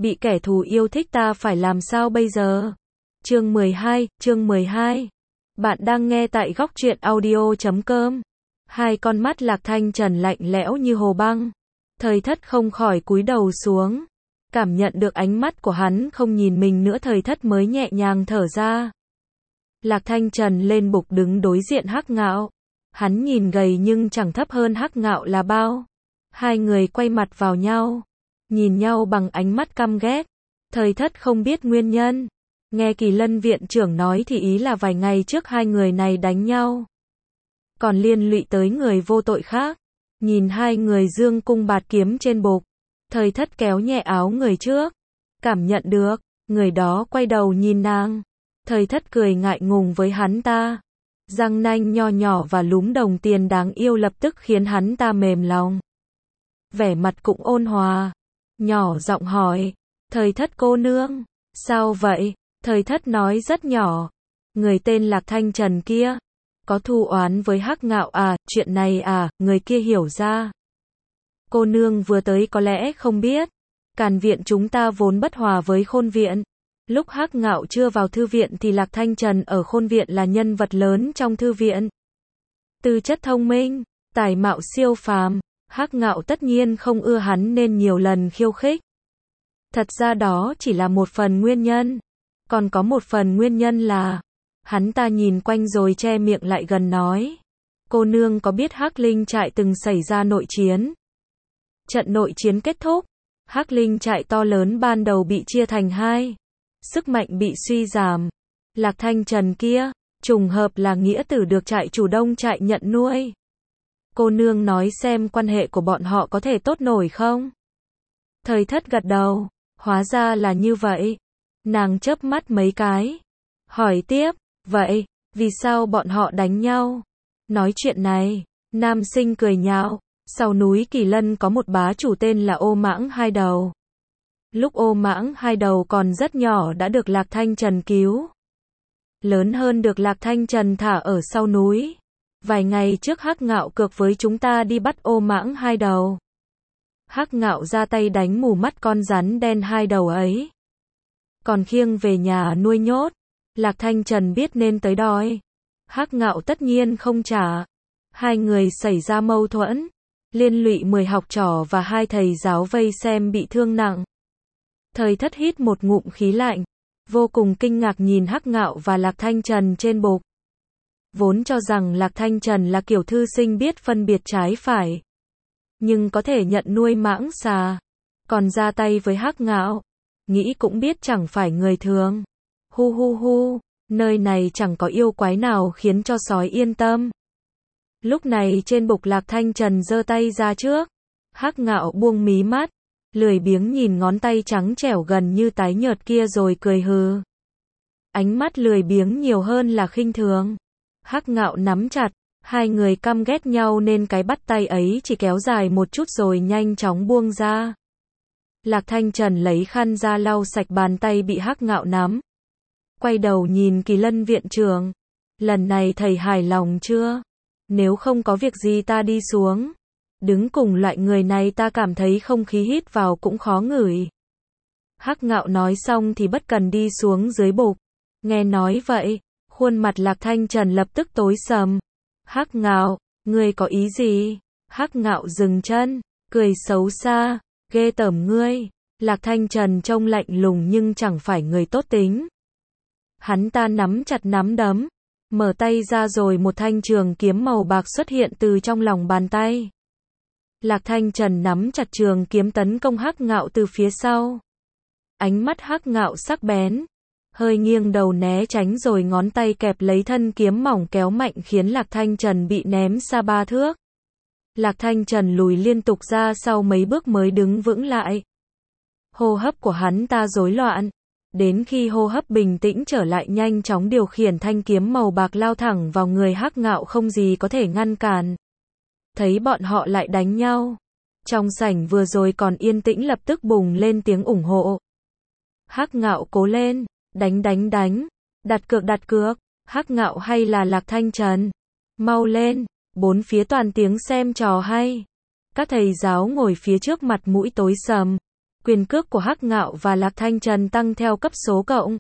bị kẻ thù yêu thích ta phải làm sao bây giờ? Chương 12. Bạn đang nghe tại góc truyện audio.com. Hai con mắt Lạc Thanh Trần lạnh lẽo như hồ băng. Thời Thất không khỏi cúi đầu xuống. Cảm nhận được ánh mắt của hắn không nhìn mình nữa, Thời Thất mới nhẹ nhàng thở ra. Lạc Thanh Trần lên bục đứng đối diện Hắc Ngạo. Hắn nhìn gầy nhưng chẳng thấp hơn Hắc Ngạo là bao. Hai người quay mặt vào nhau, nhìn nhau bằng ánh mắt căm ghét. Thời Thất không biết nguyên nhân. Nghe Kỳ Lân viện trưởng nói thì ý là vài ngày trước hai người này đánh nhau, còn liên lụy tới người vô tội khác. Nhìn hai người dương cung bạt kiếm trên bục, Thời Thất kéo nhẹ áo người trước, cảm nhận được người đó quay đầu nhìn nàng. Thời Thất cười ngại ngùng với hắn ta, răng nanh nho nhỏ và lúm đồng tiền đáng yêu lập tức khiến hắn ta mềm lòng. Vẻ mặt cũng ôn hòa, nhỏ giọng hỏi, Thời Thất cô nương, sao vậy? Thời Thất nói rất nhỏ, người tên Lạc Thanh Trần kia, có thù oán với Hắc Ngạo à, chuyện này à, người kia hiểu ra. Cô nương vừa tới có lẽ không biết, Càn viện chúng ta vốn bất hòa với Khôn viện. Lúc Hắc Ngạo chưa vào thư viện thì Lạc Thanh Trần ở Khôn viện là nhân vật lớn trong thư viện. Tư chất thông minh, tài mạo siêu phàm, Hắc Ngạo tất nhiên không ưa hắn nên nhiều lần khiêu khích. Thật ra đó chỉ là một phần nguyên nhân, còn có một phần nguyên nhân là, hắn ta nhìn quanh rồi che miệng lại gần nói, cô nương có biết Hắc Linh trại từng xảy ra nội chiến? Trận nội chiến kết thúc, Hắc Linh trại to lớn ban đầu bị chia thành hai, sức mạnh bị suy giảm. Lạc Thanh Trần kia, trùng hợp là nghĩa tử được trại chủ Đông trại nhận nuôi. Cô nương nói xem quan hệ của bọn họ có thể tốt nổi không? Thời Thất gật đầu, hóa ra là như vậy. Nàng chớp mắt mấy cái, hỏi tiếp, vậy, vì sao bọn họ đánh nhau? Nói chuyện này, nam sinh cười nhạo, sau núi Kỳ Lân có một bá chủ tên là Ô Mãng Hai Đầu. Lúc Ô Mãng Hai Đầu còn rất nhỏ đã được Lạc Thanh Trần cứu. Lớn hơn được Lạc Thanh Trần thả ở sau núi. Vài ngày trước Hắc Ngạo cược với chúng ta đi bắt Ô Mãng Hai Đầu. Hắc Ngạo ra tay đánh mù mắt con rắn đen hai đầu ấy, còn khiêng về nhà nuôi nhốt. Lạc Thanh Trần biết nên tới đòi, Hắc Ngạo tất nhiên không trả. Hai người xảy ra mâu thuẫn, liên lụy 10 học trò và 2 thầy giáo vây xem bị thương nặng. Thời Thất hít một ngụm khí lạnh, vô cùng kinh ngạc nhìn Hắc Ngạo và Lạc Thanh Trần trên bục. Vốn cho rằng Lạc Thanh Trần là kiểu thư sinh biết phân biệt trái phải, nhưng có thể nhận nuôi mãng xà, còn ra tay với Hắc Ngạo, nghĩ cũng biết chẳng phải người thường. Hu hu hu, nơi này chẳng có yêu quái nào khiến cho sói yên tâm. Lúc này trên bục Lạc Thanh Trần giơ tay ra trước, Hắc Ngạo buông mí mắt, lười biếng nhìn ngón tay trắng trẻo gần như tái nhợt kia rồi cười hừ. Ánh mắt lười biếng nhiều hơn là khinh thường. Hắc Ngạo nắm chặt, hai người căm ghét nhau nên cái bắt tay ấy chỉ kéo dài một chút rồi nhanh chóng buông ra. Lạc Thanh Trần lấy khăn ra lau sạch bàn tay bị Hắc Ngạo nắm. Quay đầu nhìn Kỳ Lân viện trưởng. Lần này thầy hài lòng chưa? Nếu không có việc gì ta đi xuống. Đứng cùng loại người này ta cảm thấy không khí hít vào cũng khó ngửi. Hắc Ngạo nói xong thì bất cần đi xuống dưới bục. Nghe nói vậy, khuôn mặt Lạc Thanh Trần lập tức tối sầm. Hắc Ngạo, ngươi có ý gì? Hắc Ngạo dừng chân, cười xấu xa, ghê tởm ngươi. Lạc Thanh Trần trông lạnh lùng nhưng chẳng phải người tốt tính. Hắn ta nắm chặt nắm đấm, mở tay ra rồi một thanh trường kiếm màu bạc xuất hiện từ trong lòng bàn tay. Lạc Thanh Trần nắm chặt trường kiếm tấn công Hắc Ngạo từ phía sau. Ánh mắt Hắc Ngạo sắc bén, hơi nghiêng đầu né tránh rồi ngón tay kẹp lấy thân kiếm mỏng kéo mạnh khiến Lạc Thanh Trần bị ném xa 3 thước. Lạc Thanh Trần lùi liên tục ra sau mấy bước mới đứng vững lại. Hô hấp của hắn ta rối loạn. Đến khi hô hấp bình tĩnh trở lại nhanh chóng điều khiển thanh kiếm màu bạc lao thẳng vào người Hắc Ngạo không gì có thể ngăn cản. Thấy bọn họ lại đánh nhau. Trong sảnh vừa rồi còn yên tĩnh lập tức bùng lên tiếng ủng hộ. Hắc Ngạo cố lên, đánh, đặt cược, Hắc Ngạo hay là Lạc Thanh Trần? Mau lên, bốn phía toàn tiếng xem trò hay. Các thầy giáo ngồi phía trước mặt mũi tối sầm. Quyền cước của Hắc Ngạo và Lạc Thanh Trần tăng theo cấp số cộng.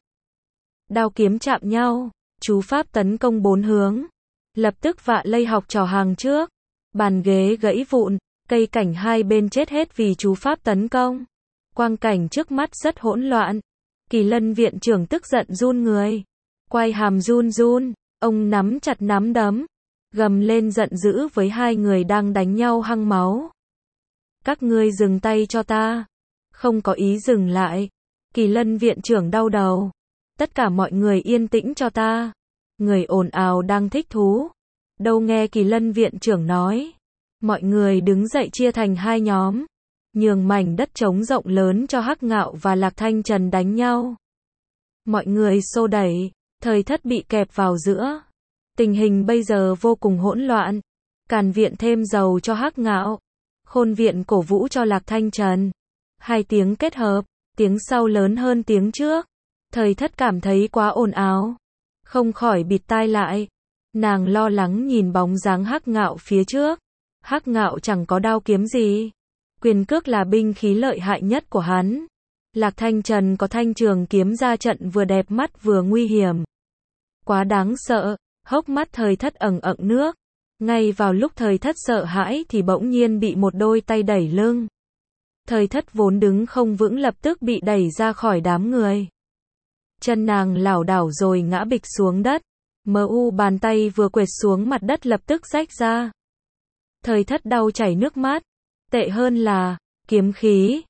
Đao kiếm chạm nhau, chú pháp tấn công 4 hướng. Lập tức Vạ Lây học trò hàng trước. Bàn ghế gãy vụn, cây cảnh hai bên chết hết vì chú pháp tấn công. Quang cảnh trước mắt rất hỗn loạn. Kỳ Lân viện trưởng tức giận run người. Quai hàm run run, ông nắm chặt nắm đấm. Gầm lên giận dữ với hai người đang đánh nhau hăng máu. Các ngươi dừng tay cho ta. Không có ý dừng lại. Kỳ Lân viện trưởng đau đầu. Tất cả mọi người yên tĩnh cho ta. Người ồn ào đang thích thú. Đâu nghe Kỳ Lân viện trưởng nói. Mọi người đứng dậy chia thành hai nhóm. Nhường mảnh đất trống rộng lớn cho Hắc Ngạo và Lạc Thanh Trần đánh nhau. Mọi người xô đẩy. Thời Thất bị kẹp vào giữa. Tình hình bây giờ vô cùng hỗn loạn. Càn viện thêm dầu cho Hắc Ngạo. Khôn viện cổ vũ cho Lạc Thanh Trần. Hai tiếng kết hợp. Tiếng sau lớn hơn tiếng trước. Thời Thất cảm thấy quá ồn ào. Không khỏi bịt tai lại. Nàng lo lắng nhìn bóng dáng Hắc Ngạo phía trước. Hắc Ngạo chẳng có đao kiếm gì. Quyền cước là binh khí lợi hại nhất của hắn. Lạc Thanh Trần có thanh trường kiếm ra trận vừa đẹp mắt vừa nguy hiểm. Quá đáng sợ, hốc mắt Thời Thất ẩn ẩn nước. Ngay vào lúc Thời Thất sợ hãi thì bỗng nhiên bị một đôi tay đẩy lưng. Thời Thất vốn đứng không vững lập tức bị đẩy ra khỏi đám người. Chân nàng lảo đảo rồi ngã bịch xuống đất. Bàn tay vừa quệt xuống mặt đất lập tức rách ra. Thời Thất đau chảy nước mắt. Tệ hơn là, kiếm khí,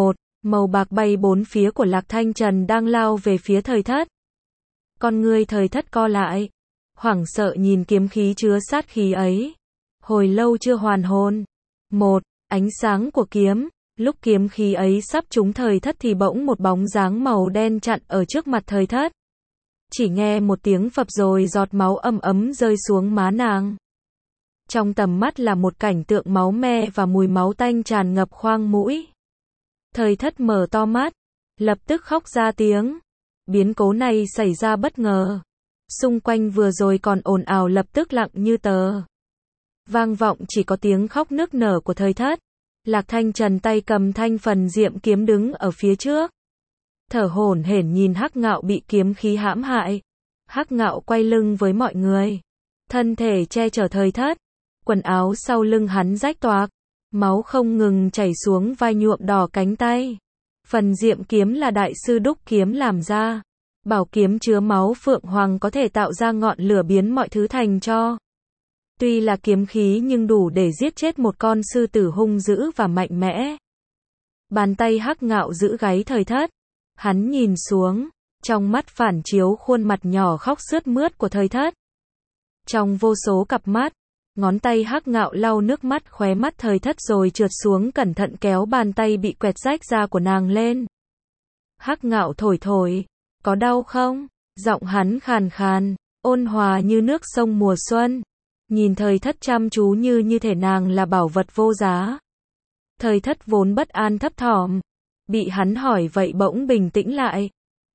màu bạc bay bốn phía của Lạc Thanh Trần đang lao về phía Thời Thất. Con ngươi Thời Thất co lại. Hoảng sợ nhìn kiếm khí chứa sát khí ấy. Hồi lâu chưa hoàn hồn. Ánh sáng của kiếm. Lúc kiếm khí ấy sắp trúng Thời Thất thì bỗng một bóng dáng màu đen chặn ở trước mặt Thời Thất. Chỉ nghe một tiếng phập rồi giọt máu ấm ấm rơi xuống má nàng. Trong tầm mắt là một cảnh tượng máu me và mùi máu tanh tràn ngập khoang mũi. Thời Thất mở to mắt, lập tức khóc ra tiếng. Biến cố này xảy ra bất ngờ. Xung quanh vừa rồi còn ồn ào lập tức lặng như tờ. Vang vọng chỉ có tiếng khóc nức nở của Thời Thất. Lạc Thanh Trần tay cầm thanh phần diệm kiếm đứng ở phía trước. Thở hổn hển nhìn Hắc Ngạo bị kiếm khí hãm hại. Hắc Ngạo quay lưng với mọi người. Thân thể che chở Thời Thất. Quần áo sau lưng hắn rách toạc. Máu không ngừng chảy xuống vai nhuộm đỏ cánh tay. Phần diệm kiếm là đại sư đúc kiếm làm ra. Bảo kiếm chứa máu phượng hoàng có thể tạo ra ngọn lửa biến mọi thứ thành tro. Tuy là kiếm khí nhưng đủ để giết chết một con sư tử hung dữ và mạnh mẽ. Bàn tay Hắc Ngạo giữ gáy Thời Thất. Hắn nhìn xuống, trong mắt phản chiếu khuôn mặt nhỏ khóc sướt mướt của Thời Thất. Trong vô số cặp mắt, ngón tay Hắc Ngạo lau nước mắt khóe mắt Thời Thất rồi trượt xuống cẩn thận kéo bàn tay bị quẹt rách ra của nàng lên. Hắc Ngạo thổi, có đau không? Giọng hắn khàn khàn, ôn hòa như nước sông mùa xuân. Nhìn Thời Thất chăm chú như thể nàng là bảo vật vô giá. Thời Thất vốn bất an thấp thỏm. Bị hắn hỏi vậy bỗng bình tĩnh lại.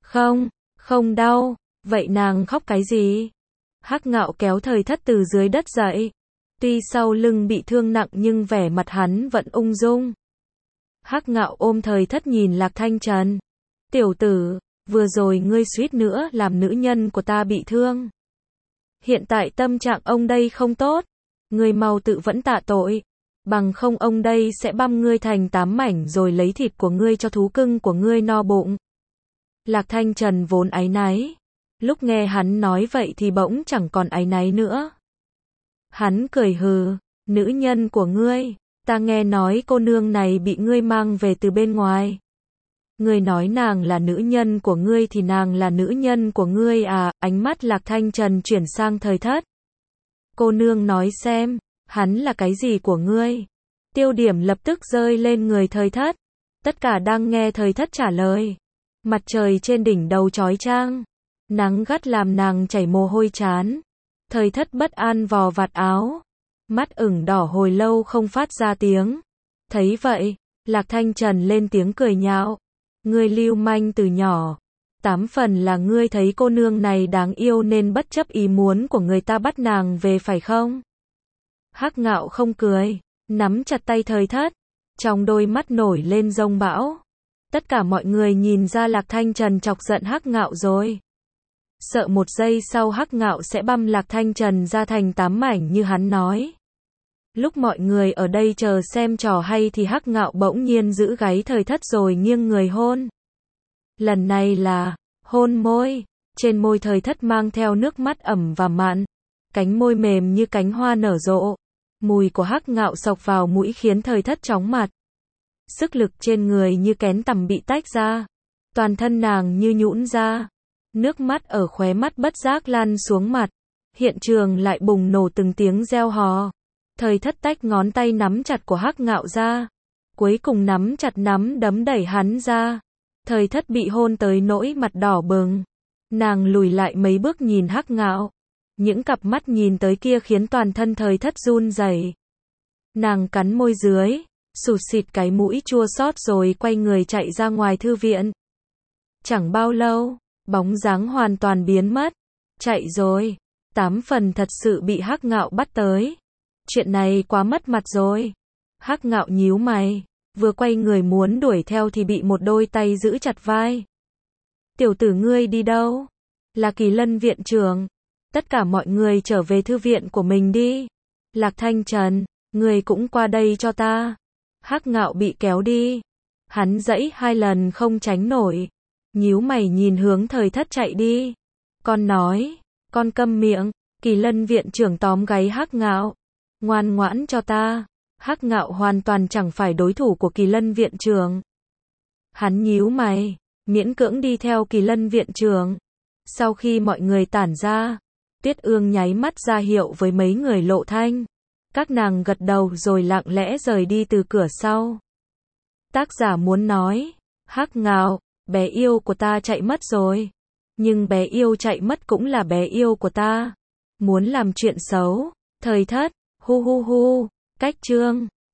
Không đau, vậy nàng khóc cái gì? Hắc Ngạo kéo Thời Thất từ dưới đất dậy. Tuy sau lưng bị thương nặng nhưng vẻ mặt hắn vẫn ung dung. Hắc Ngạo ôm Thời Thất nhìn Lạc Thanh Trần. Tiểu tử, vừa rồi ngươi suýt nữa làm nữ nhân của ta bị thương. Hiện tại tâm trạng ông đây không tốt. Ngươi mau tự vẫn tạ tội. Bằng không ông đây sẽ băm ngươi thành 8 mảnh rồi lấy thịt của ngươi cho thú cưng của ngươi no bụng. Lạc Thanh Trần vốn áy náy. Lúc nghe hắn nói vậy thì bỗng chẳng còn áy náy nữa. Hắn cười hừ, nữ nhân của ngươi, ta nghe nói cô nương này bị ngươi mang về từ bên ngoài. Ngươi nói nàng là nữ nhân của ngươi thì nàng là nữ nhân của ngươi à? Ánh mắt Lạc Thanh Trần chuyển sang Thời Thất. Cô nương nói xem, hắn là cái gì của ngươi? Tiêu điểm lập tức rơi lên người Thời Thất. Tất cả đang nghe Thời Thất trả lời. Mặt trời trên đỉnh đầu chói chang. Nắng gắt làm nàng chảy mồ hôi trán. Thời Thất bất an vò vạt áo. Mắt ửng đỏ hồi lâu không phát ra tiếng. Thấy vậy, Lạc Thanh Trần lên tiếng cười nhạo. Ngươi lưu manh từ nhỏ. 8 phần là ngươi thấy cô nương này đáng yêu nên bất chấp ý muốn của người ta bắt nàng về phải không? Hắc Ngạo không cười, nắm chặt tay Thời Thất. Trong đôi mắt nổi lên giông bão. Tất cả mọi người nhìn ra Lạc Thanh Trần chọc giận Hắc Ngạo rồi. Sợ một giây sau Hắc Ngạo sẽ băm Lạc Thanh Trần ra thành 8 mảnh như hắn nói. Lúc mọi người ở đây chờ xem trò hay thì Hắc Ngạo bỗng nhiên giữ gáy Thời Thất rồi nghiêng người hôn. Lần này là hôn môi, trên môi Thời Thất mang theo nước mắt ẩm và mặn, cánh môi mềm như cánh hoa nở rộ. Mùi của Hắc Ngạo xộc vào mũi khiến Thời Thất chóng mặt. Sức lực trên người như kén tằm bị tách ra, toàn thân nàng như nhũn ra. Nước mắt ở khóe mắt bất giác lan xuống mặt. Hiện trường lại bùng nổ từng tiếng reo hò. Thời Thất tách ngón tay nắm chặt của Hắc Ngạo ra, cuối cùng nắm chặt nắm đấm đẩy hắn ra. Thời Thất bị hôn tới nỗi mặt đỏ bừng. Nàng lùi lại mấy bước nhìn Hắc Ngạo. Những cặp mắt nhìn tới kia khiến toàn thân Thời Thất run rẩy. Nàng cắn môi dưới, sụt xịt cái mũi chua xót rồi quay người chạy ra ngoài thư viện. Chẳng bao lâu, bóng dáng hoàn toàn biến mất. Chạy rồi, 8 phần thật sự bị Hắc Ngạo bắt tới. Chuyện này quá mất mặt rồi. Hắc Ngạo nhíu mày, vừa quay người muốn đuổi theo thì bị một đôi tay giữ chặt vai. Tiểu tử ngươi đi đâu? Là Kỳ Lân viện trưởng. Tất cả mọi người trở về thư viện của mình đi. Lạc Thanh Trần, ngươi cũng qua đây cho ta. Hắc Ngạo bị kéo đi. Hắn giãy 2 lần không tránh nổi. Nhíu mày nhìn hướng Thời Thất chạy đi. Con nói, con câm miệng. Kỳ Lân viện trưởng tóm gáy Hắc Ngạo. Ngoan ngoãn cho ta. Hắc Ngạo hoàn toàn chẳng phải đối thủ của Kỳ Lân viện trưởng. Hắn nhíu mày, miễn cưỡng đi theo Kỳ Lân viện trưởng. Sau khi mọi người tản ra, Tuyết Ương nháy mắt ra hiệu với mấy người Lộ Thanh. Các nàng gật đầu rồi lặng lẽ rời đi từ cửa sau. Tác giả muốn nói, Hắc Ngạo, bé yêu của ta chạy mất rồi. Nhưng bé yêu chạy mất cũng là bé yêu của ta. Muốn làm chuyện xấu, Thời Thất, hu hu hu, cách chương.